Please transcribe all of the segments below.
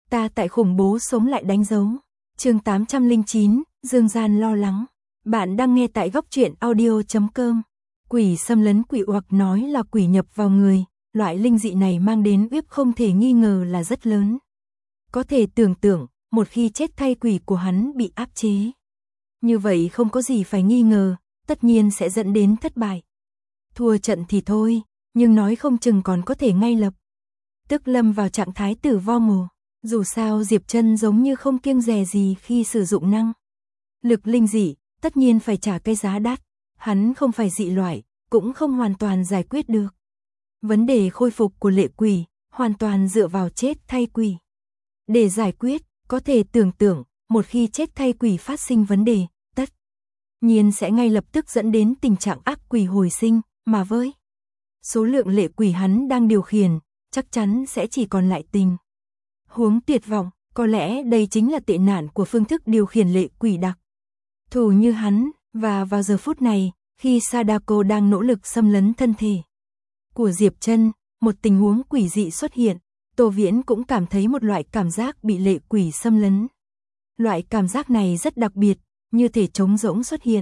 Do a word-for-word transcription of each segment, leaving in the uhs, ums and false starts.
Ta tại khủng bố sống lại đánh dấu. Chương tám trăm lẻ chín, Dương Gian lo lắng. Bạn đang nghe tại góc truyện audio chấm com. Quỷ xâm lấn quỷ hoặc nói là quỷ nhập vào người, loại linh dị này mang đến uy hiếp không thể nghi ngờ là rất lớn. Có thể tưởng tượng, một khi chết thay quỷ của hắn bị áp chế. Như vậy không có gì phải nghi ngờ, tất nhiên sẽ dẫn đến thất bại. Thua trận thì thôi, nhưng nói không chừng còn có thể ngay lập tức lâm vào trạng thái tử vong mồ. Dù sao Diệp Trân giống như không kiêng dè gì khi sử dụng năng lực linh dị, tất nhiên phải trả cái giá đắt. Hắn không phải dị loại, cũng không hoàn toàn giải quyết được vấn đề khôi phục của lệ quỷ, hoàn toàn dựa vào chết thay quỷ để giải quyết. Có thể tưởng tượng, một khi chết thay quỷ phát sinh vấn đề, tất nhiên sẽ ngay lập tức dẫn đến tình trạng ác quỷ hồi sinh, mà với số lượng lệ quỷ hắn đang điều khiển, chắc chắn sẽ chỉ còn lại tình huống tuyệt vọng. Có lẽ đây chính là tệ nạn của phương thức điều khiển lệ quỷ đặc thù như hắn. Và vào giờ phút này, khi Sadako đang nỗ lực xâm lấn thân thể của Diệp Trân, một tình huống quỷ dị xuất hiện. Tô Viễn cũng cảm thấy một loại cảm giác bị lệ quỷ xâm lấn. Loại cảm giác này rất đặc biệt, như thể trống rỗng xuất hiện,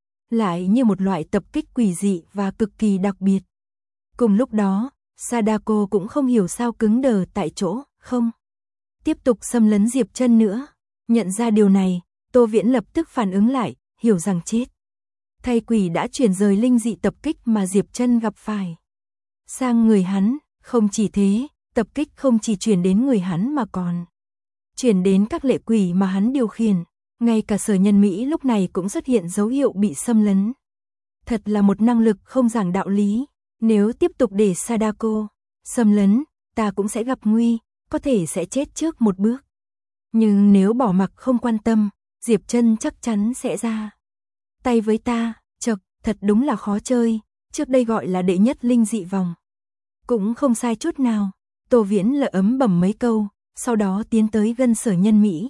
lại như một loại tập kích quỷ dị và cực kỳ đặc biệt. Cùng lúc đó, Sadako cũng không hiểu sao cứng đờ tại chỗ, không tiếp tục xâm lấn Diệp Trân nữa. Nhận ra điều này, Tô Viễn lập tức phản ứng lại, hiểu rằng chết thay quỷ đã chuyển rời linh dị tập kích mà Diệp Trân gặp phải sang người hắn. Không chỉ thế, tập kích không chỉ chuyển đến người hắn mà còn chuyển đến các lệ quỷ mà hắn điều khiển. Ngay cả Sở Nhân Mỹ lúc này cũng xuất hiện dấu hiệu bị xâm lấn. Thật là một năng lực không giảng đạo lý. Nếu tiếp tục để Sadako xâm lấn, ta cũng sẽ gặp nguy, có thể sẽ chết trước một bước. Nhưng nếu bỏ mặc không quan tâm, Diệp Trân chắc chắn sẽ ra tay với ta. Chậc, thật đúng là khó chơi, trước đây gọi là đệ nhất linh dị vòng cũng không sai chút nào. Tô Viễn lỡ ấm bẩm mấy câu, sau đó tiến tới gần Sở Nhân Mỹ.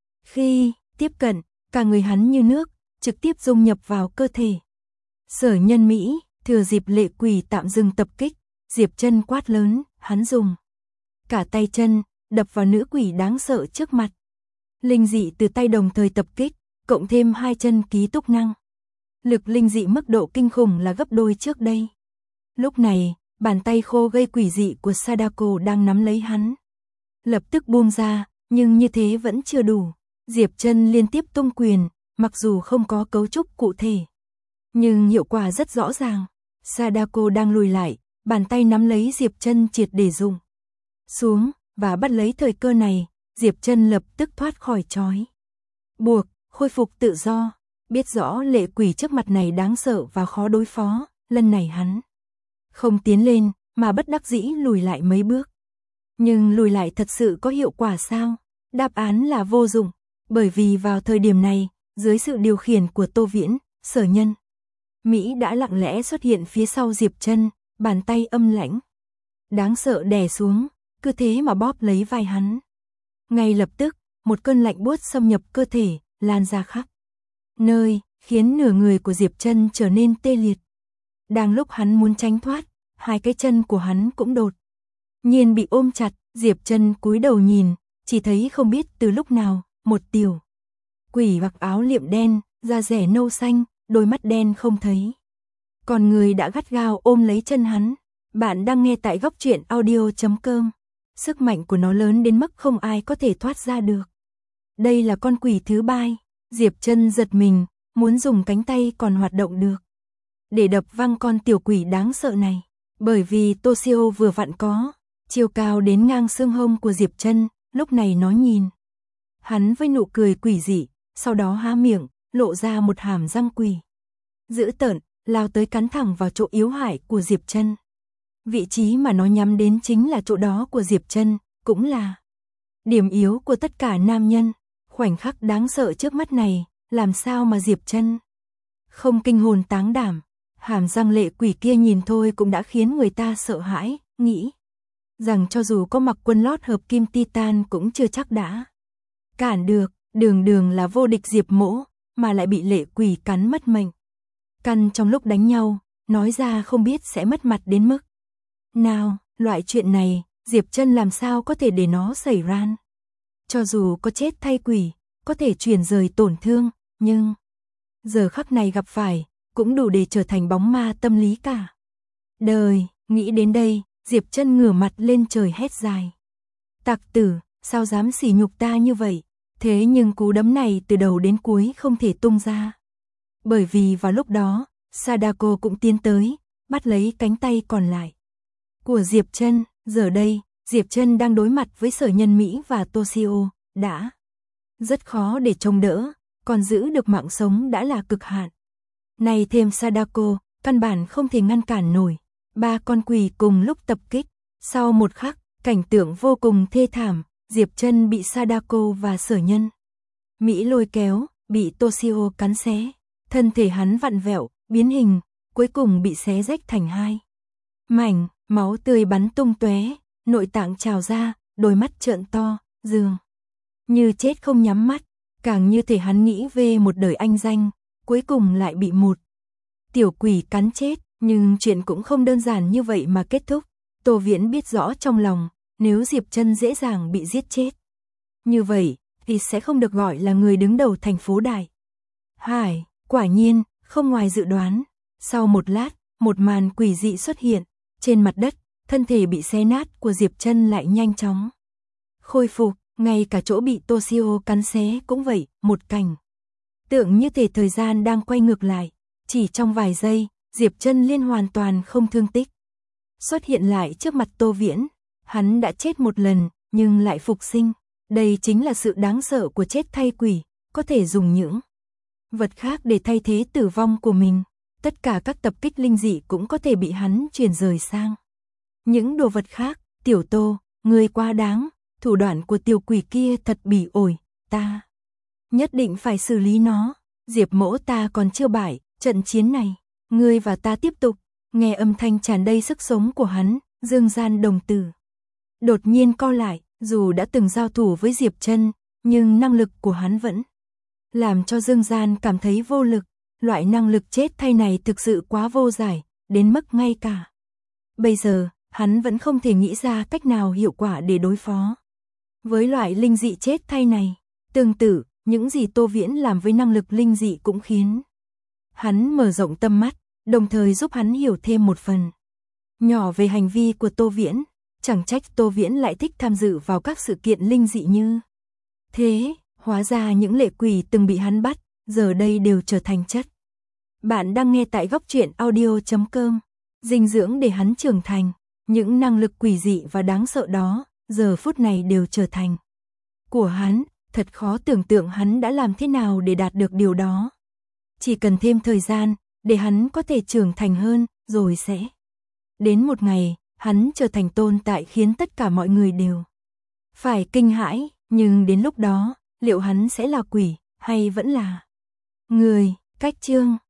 Khi tiếp cận, cả người hắn như nước, trực tiếp dung nhập vào cơ thể Sở Nhân Mỹ. Thừa dịp lệ quỷ tạm dừng tập kích, Diệp Trân quát lớn, hắn dùng cả tay chân đập vào nữ quỷ đáng sợ trước mặt. Linh dị từ tay đồng thời tập kích, cộng thêm hai chân ký túc năng lực linh dị mức độ kinh khủng là gấp đôi trước đây. Lúc này, bàn tay khô gây quỷ dị của Sadako đang nắm lấy hắn, lập tức buông ra, nhưng như thế vẫn chưa đủ. Diệp Trân liên tiếp tung quyền, mặc dù không có cấu trúc cụ thể, nhưng hiệu quả rất rõ ràng. Sadako đang lùi lại, bàn tay nắm lấy Diệp Trân triệt để dùng xuống, và bắt lấy thời cơ này, Diệp Trân lập tức thoát khỏi trói buộc, khôi phục tự do. Biết rõ lệ quỷ trước mặt này đáng sợ và khó đối phó, lần này hắn không tiến lên, mà bất đắc dĩ lùi lại mấy bước. Nhưng lùi lại thật sự có hiệu quả sao? Đáp án là vô dụng, bởi vì vào thời điểm này, dưới sự điều khiển của Tô Viễn, Sở Nhân Mỹ đã lặng lẽ xuất hiện phía sau Diệp Trân, bàn tay âm lãnh đáng sợ đè xuống, cứ thế mà bóp lấy vai hắn. Ngay lập tức, một cơn lạnh buốt xâm nhập cơ thể, lan ra khắp nơi, khiến nửa người của Diệp Trân trở nên tê liệt. Đang lúc hắn muốn tránh thoát, hai cái chân của hắn cũng đột nhiên bị ôm chặt. Diệp Trân cúi đầu nhìn, chỉ thấy không biết từ lúc nào, một tiểu quỷ mặc áo liệm đen, da rẻ nâu xanh, đôi mắt đen không thấy, còn người đã gắt gao ôm lấy chân hắn. Bạn đang nghe tại góc truyện audio chấm com. Sức mạnh của nó lớn đến mức không ai có thể thoát ra được. Đây là con quỷ thứ ba. Diệp Trân giật mình, muốn dùng cánh tay còn hoạt động được để đập văng con tiểu quỷ đáng sợ này. Bởi vì Toshio vừa vặn có chiều cao đến ngang xương hông của Diệp Trân, lúc này nó nhìn hắn với nụ cười quỷ dị, sau đó há miệng, lộ ra một hàm răng quỷ dữ tợn, lao tới cắn thẳng vào chỗ yếu hại của Diệp Trân. Vị trí mà nó nhắm đến chính là chỗ đó của Diệp Trân, cũng là điểm yếu của tất cả nam nhân. Khoảnh khắc đáng sợ trước mắt này, làm sao mà Diệp Trân không kinh hồn táng đảm. Hàm răng lệ quỷ kia nhìn thôi cũng đã khiến người ta sợ hãi, nghĩ rằng cho dù có mặc quần lót hợp kim titan cũng chưa chắc đã cản được. Đường đường là vô địch Diệp Mỗ, mà lại bị lệ quỷ cắn mất mệnh. Căn trong lúc đánh nhau, nói ra không biết sẽ mất mặt đến mức nào. Loại chuyện này, Diệp Trân làm sao có thể để nó xảy ra. Cho dù có chết thay quỷ, có thể chuyển rời tổn thương, nhưng giờ khắc này gặp phải, cũng đủ để trở thành bóng ma tâm lý cả đời. Nghĩ đến đây, Diệp Trân ngửa mặt lên trời hét dài. Tặc tử, sao dám sỉ nhục ta như vậy? Thế nhưng cú đấm này từ đầu đến cuối không thể tung ra. Bởi vì vào lúc đó, Sadako cũng tiến tới, bắt lấy cánh tay còn lại của Diệp Trân. Giờ đây, Diệp Trân đang đối mặt với Sở Nhân Mỹ và Toshio, đã rất khó để chống đỡ, còn giữ được mạng sống đã là cực hạn. Này thêm Sadako, căn bản không thể ngăn cản nổi. Ba con quỷ cùng lúc tập kích. Sau một khắc, cảnh tượng vô cùng thê thảm, Diệp Trân bị Sadako và Sở Nhân Mỹ lôi kéo, bị Toshio cắn xé. Thân thể hắn vặn vẹo, biến hình, cuối cùng bị xé rách thành hai mảnh, máu tươi bắn tung tóe, nội tạng trào ra, đôi mắt trợn to, dường như chết không nhắm mắt, càng như thể hắn nghĩ về một đời anh danh, cuối cùng lại bị một tiểu quỷ cắn chết. Nhưng chuyện cũng không đơn giản như vậy mà kết thúc. Tô Viễn biết rõ trong lòng, nếu Diệp Trân dễ dàng bị giết chết như vậy, thì sẽ không được gọi là người đứng đầu thành phố Đại Hải. Quả nhiên, không ngoài dự đoán, sau một lát, một màn quỷ dị xuất hiện. Trên mặt đất, thân thể bị xé nát của Diệp Trân lại nhanh chóng khôi phục, ngay cả chỗ bị Toshio cắn xé cũng vậy, một cảnh tượng như thể thời gian đang quay ngược lại. Chỉ trong vài giây, Diệp Trân Liên hoàn toàn không thương tích xuất hiện lại trước mặt Tô Viễn. Hắn đã chết một lần, nhưng lại phục sinh. Đây chính là sự đáng sợ của chết thay quỷ, có thể dùng những vật khác để thay thế tử vong của mình. Tất cả các tập kích linh dị cũng có thể bị hắn chuyển rời sang những đồ vật khác. Tiểu Tô, ngươi quá đáng, thủ đoạn của tiểu quỷ kia thật bỉ ổi, ta nhất định phải xử lý nó. Diệp mỗ ta còn chưa bại, trận chiến này, ngươi và ta tiếp tục. Nghe âm thanh tràn đầy sức sống của hắn, Dương Gian đồng tử đột nhiên co lại. Dù đã từng giao thủ với Diệp Trân, nhưng năng lực của hắn vẫn làm cho Dương Gian cảm thấy vô lực. Loại năng lực chết thay này thực sự quá vô giải, đến mức ngay cả bây giờ, hắn vẫn không thể nghĩ ra cách nào hiệu quả để đối phó với loại linh dị chết thay này. Tương tự, những gì Tô Viễn làm với năng lực linh dị cũng khiến hắn mở rộng tâm mắt, đồng thời giúp hắn hiểu thêm một phần nhỏ về hành vi của Tô Viễn. Chẳng trách Tô Viễn lại thích tham dự vào các sự kiện linh dị như thế. Hóa ra những lệ quỷ từng bị hắn bắt, giờ đây đều trở thành chất. Bạn đang nghe tại góc truyện audio chấm com. Dinh dưỡng để hắn trưởng thành. Những năng lực quỷ dị và đáng sợ đó, giờ phút này đều trở thành của hắn. Thật khó tưởng tượng hắn đã làm thế nào để đạt được điều đó. Chỉ cần thêm thời gian, để hắn có thể trưởng thành hơn, rồi sẽ đến một ngày, hắn trở thành tồn tại khiến tất cả mọi người đều phải kinh hãi. Nhưng đến lúc đó, liệu hắn sẽ là quỷ, hay vẫn là người? Cách chương